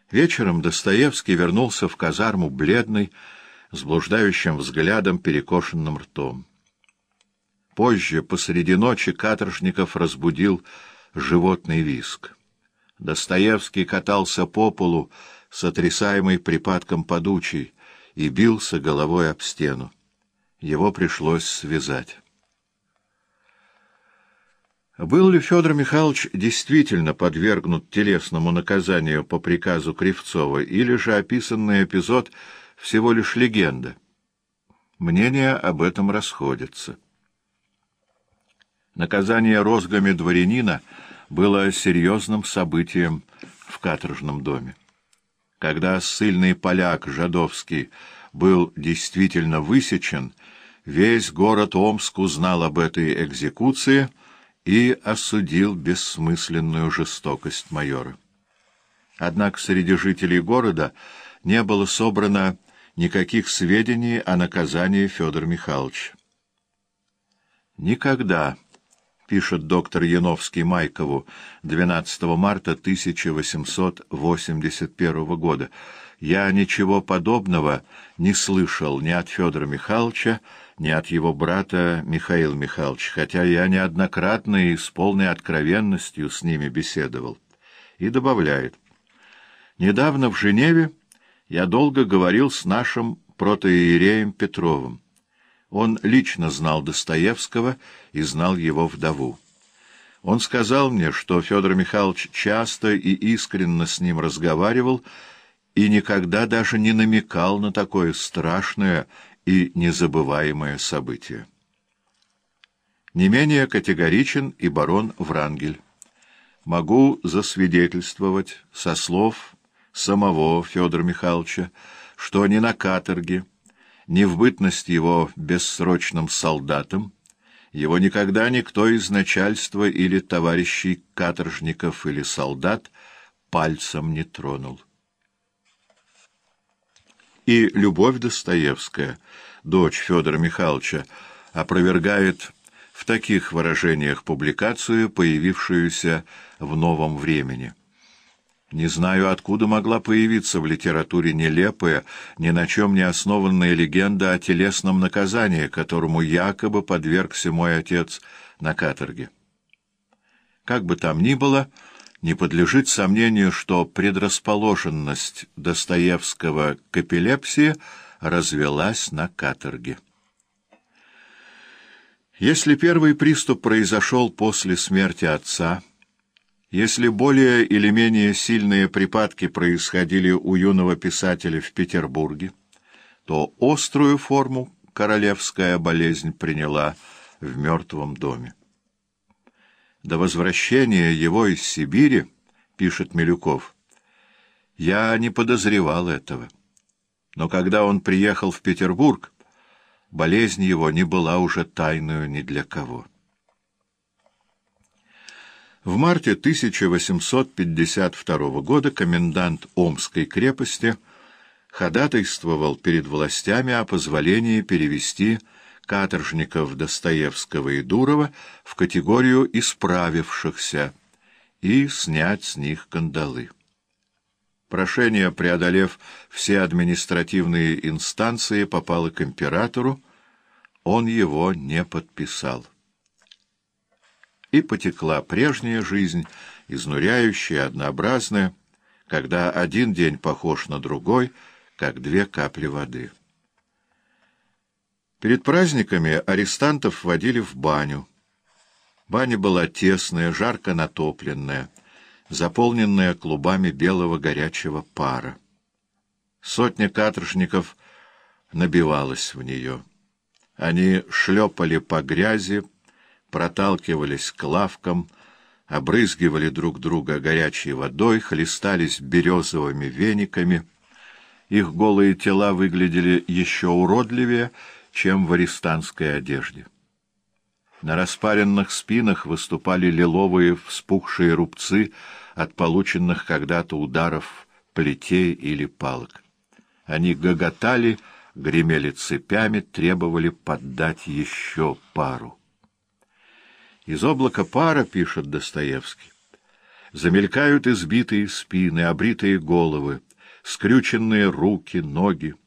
Вечером Достоевский вернулся в казарму бледный, с блуждающим взглядом, перекошенным ртом. Позже, посреди ночи, Каторжников разбудил животный визг. Достоевский катался по полу, сотрясаемый припадком подучий, и бился головой об стену. Его пришлось связать. Был ли Федор Михайлович действительно подвергнут телесному наказанию по приказу Кривцова, или же описанный эпизод всего лишь легенда? Мнения об этом расходятся. Наказание розгами дворянина было серьезным событием в каторжном доме. Когда ссыльный поляк Жадовский был действительно высечен, весь город Омск узнал об этой экзекуции и осудил бессмысленную жестокость майора. Однако среди жителей города не было собрано никаких сведений о наказании Федора Михайловича. «Никогда», — пишет доктор Яновский Майкову 12 марта 1881 года, «я ничего подобного не слышал ни от Федора Михайловича, ни от его брата Михаила Михайловича, хотя я неоднократно и с полной откровенностью с ними беседовал». И добавляет: «Недавно в Женеве я долго говорил с нашим протоиереем Петровым. Он лично знал Достоевского и знал его вдову. Он сказал мне, что Федор Михайлович часто и искренно с ним разговаривал и никогда даже не намекал на такое страшное и незабываемое событие». Не менее категоричен и барон Врангель. «Могу засвидетельствовать со слов самого Федора Михайловича, что ни на каторге, ни в бытность его бессрочным солдатом его никогда никто из начальства или товарищей каторжников или солдат пальцем не тронул». И Любовь Достоевская, дочь Федора Михайловича, опровергает в таких выражениях публикацию, появившуюся в «Новом времени». «Не знаю, откуда могла появиться в литературе нелепая, ни на чем не основанная легенда о телесном наказании, которому якобы подвергся мой отец на каторге. Как бы там ни было, не подлежит сомнению, что предрасположенность Достоевского к эпилепсии развелась на каторге. Если первый приступ произошел после смерти отца, если более или менее сильные припадки происходили у юного писателя в Петербурге, то острую форму королевская болезнь приняла в мертвом доме. До возвращения его из Сибири, пишет Милюков, я не подозревал этого. Но когда он приехал в Петербург, болезнь его не была уже тайною ни для кого. В марте 1852 года комендант Омской крепости ходатайствовал перед властями о позволении перевести каторжников Достоевского и Дурова в категорию исправившихся и снять с них кандалы. Прошение, преодолев все административные инстанции, попало к императору, он его не подписал. И потекла прежняя жизнь, изнуряющая, однообразная, когда один день похож на другой, как две капли воды. Перед праздниками арестантов водили в баню. Баня была тесная, жарко натопленная, заполненная клубами белого горячего пара. Сотня каторжников набивалась в нее. Они шлепали по грязи, проталкивались к лавкам, обрызгивали друг друга горячей водой, хлестались березовыми вениками. Их голые тела выглядели еще уродливее, чем в арестантской одежде. На распаренных спинах выступали лиловые вспухшие рубцы от полученных когда-то ударов плетей или палок. Они гоготали, гремели цепями, требовали поддать еще пару. Из облака пара, пишет Достоевский, Замелькают избитые спины, обритые головы, скрюченные руки, ноги.